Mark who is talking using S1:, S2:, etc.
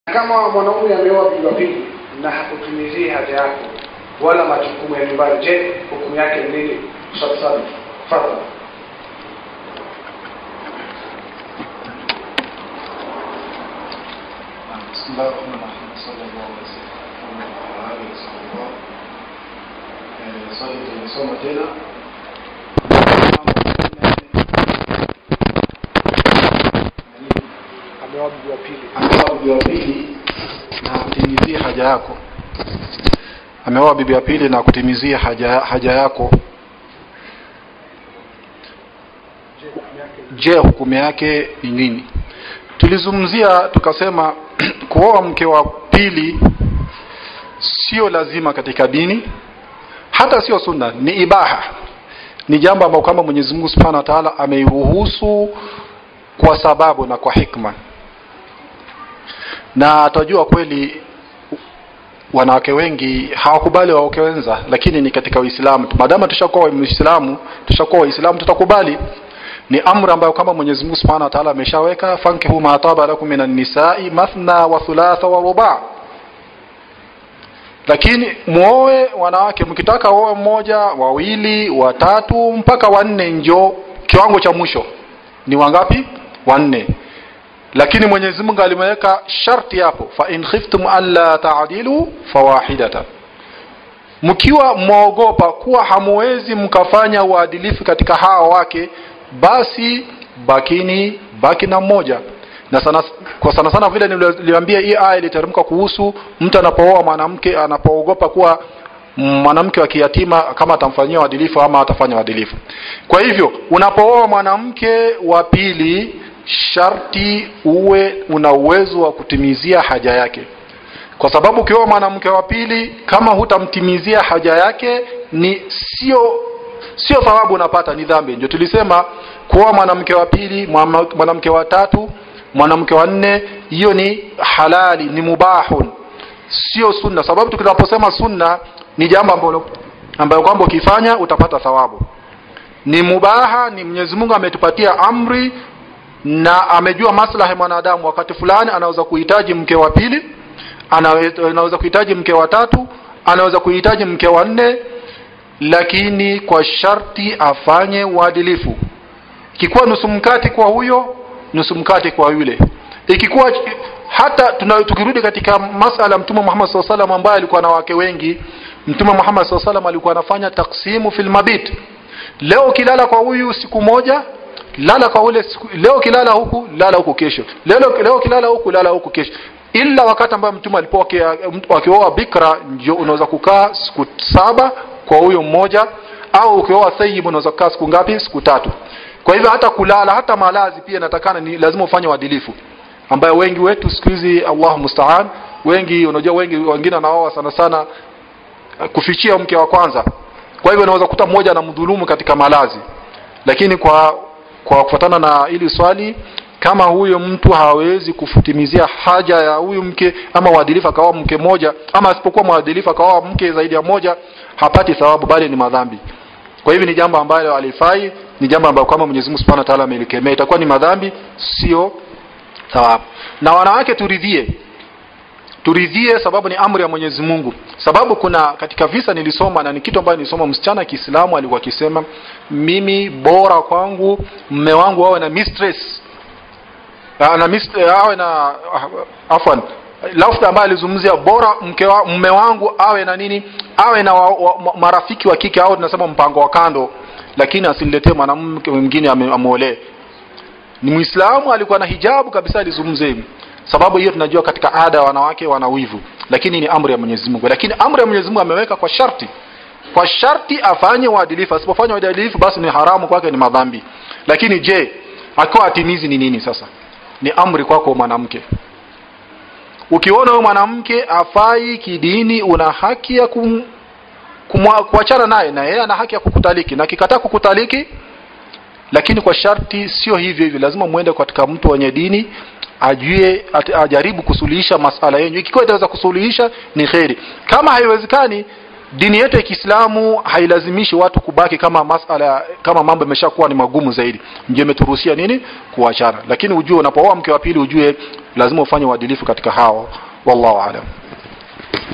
S1: Kama mwanaume ameoa bibi wa pili na hakutimizii haja yake wala majukumu ya nyumbani, je, hukumu yake ni nini? Sasa fadhali.
S2: Soma tena.
S1: Ameoa bibi wa pili
S2: na kutimizia haja yako. Ameoa bibi wa pili na kutimizia haja yako. Je, hukumu yake ni nini? Tulizungumzia tukasema kuoa mke wa pili sio lazima katika dini, hata sio sunna, ni ibaha. Ni jambo ambalo kama Mwenyezi Mungu Subhanahu wa Ta'ala ameiruhusu kwa sababu na kwa hikma. Na tunajua kweli wanawake wengi hawakubali wake wenza, lakini ni katika Uislamu. Maadamu tushakuwa Waislamu tutakubali. Ni amri ambayo kama Mwenyezi Mungu Subhanahu wa Ta'ala ameshaweka, fankihu ma taba lakum minan nisa'i mathna wa thulatha wa ruba'. Lakini muoe wanawake, mkitaka oe mmoja, wawili, watatu mpaka wanne, ndio kiwango cha mwisho. Ni wangapi? Wanne. Lakini Mwenyezi Mungu alimeweka sharti hapo, fa in khiftum alla ta'dilu fawahidatan. Mkiwa mwaogopa kuwa hamuwezi mkafanya uadilifu katika hao wake, basi baki na mmoja. Na sana vile niliwaambia, hii aya iliteremka kuhusu mtu anapooa mwanamke, anapoogopa kuwa mwanamke wa kiyatima kama atamfanyia uadilifu ama atafanya uadilifu. Kwa hivyo unapooa mwanamke wa pili, sharti uwe una uwezo wa kutimizia haja yake. Kwa sababu ukioa mwanamke wa pili kama hutamtimizia haja yake, ni sio thawabu unapata, ni dhambi. Ndio tulisema kuoa mwanamke wa pili, mwanamke wa tatu, mwanamke wa nne, hiyo ni halali, ni mubahun, sio sunna. Sababu tunaposema sunna ni jambo ambalo kwamba ukifanya utapata thawabu. Ni mubaha, ni Mwenyezi Mungu ametupatia amri na amejua maslaha ya mwanadamu. Wakati fulani anaweza kuhitaji mke wa pili, anaweza kuhitaji mke wa tatu, anaweza kuhitaji mke wa nne, lakini kwa sharti afanye uadilifu. Ikikuwa nusu mkati kwa huyo, nusu mkati kwa yule. Ikikuwa hata tukirudi katika masala Mtume Muhammad sallallahu alaihi wasallam ambaye alikuwa na wake wengi, Mtume Muhammad sallallahu alaihi wasallam alikuwa anafanya taksimu fil mabit. Leo kilala kwa huyu siku moja, lala kwa ule siku, leo kilala huku, lala huku kesho. Leo kilala huku, lala huku kesho. Ila wakati ambao Mtume alipokuwa akioa bikra, ndio unaweza kukaa siku 7 kwa huyo mmoja, au ukioa thayyib unaweza kukaa siku ngapi? Siku 3. Kwa hivyo hata kulala, hata malazi pia natakana ni lazima ufanye uadilifu, ambayo wengi wetu siku hizi Allahu musta'an, wengi unajua, wengine wanaoa sana kufichia mke wa kwanza. Kwa hivyo unaweza kukuta mmoja na mdhulumu katika malazi. Lakini kwa kufuatana na ili swali, kama huyo mtu hawezi kufutimizia haja ya huyu mke, ama uadilifu akaoa mke moja, ama asipokuwa mwadilifu akaoa mke zaidi ya moja, hapati thawabu bali ni madhambi. Kwa hivyo ni jambo ambalo alifai, ni jambo ambalo kama Mwenyezi Mungu Subhanahu wa Ta'ala amelikemea, itakuwa ni madhambi, sio thawabu. Na wanawake turidhie sababu ni amri ya Mwenyezi Mungu. Sababu kuna katika visa nilisoma, na ni kitu ambacho nilisoma, msichana Kiislamu alikuwa akisema, mimi bora kwangu mume wangu awe na mistress, awe na afwan, lafzi ambayo alizungumzia bora mume wangu awe na nini, awe na marafiki wa kike, au tunasema mpango wa kando, lakini asiniletee mwanamke mwingine amuolee. Ni Muislamu, alikuwa na hijabu kabisa, alizungumzia hivi. Sababu hiyo tunajua katika ada ya wanawake wana wivu, lakini ni amri ya Mwenyezi Mungu. Lakini amri ya Mwenyezi Mungu ameweka kwa sharti. Kwa sharti afanye uadilifu. Asipofanya uadilifu basi ni haramu kwake, ni madhambi. Lakini je, akiwa atimizi ni nini sasa? Ni amri kwako mwanamke. Ukiona wewe mwanamke afai kidini, una haki ya kuachana naye, na yeye ana haki ya kukutaliki, na kikataa kukutaliki, lakini kwa sharti sio hivyo. Lazima muende katika mtu mwenye dini, ajaribu kusuluhisha masala yenu. Ikiwa itaweza kusuluhisha ni khairi. Kama haiwezekani, dini yetu ya Kiislamu hailazimishi watu kubaki kama mambo yameshakuwa ni magumu zaidi ndio imeturuhusia nini kuachana. Lakini ujue unapooa mke wa pili ujue lazima ufanye uadilifu katika hao. Wallahu aalam.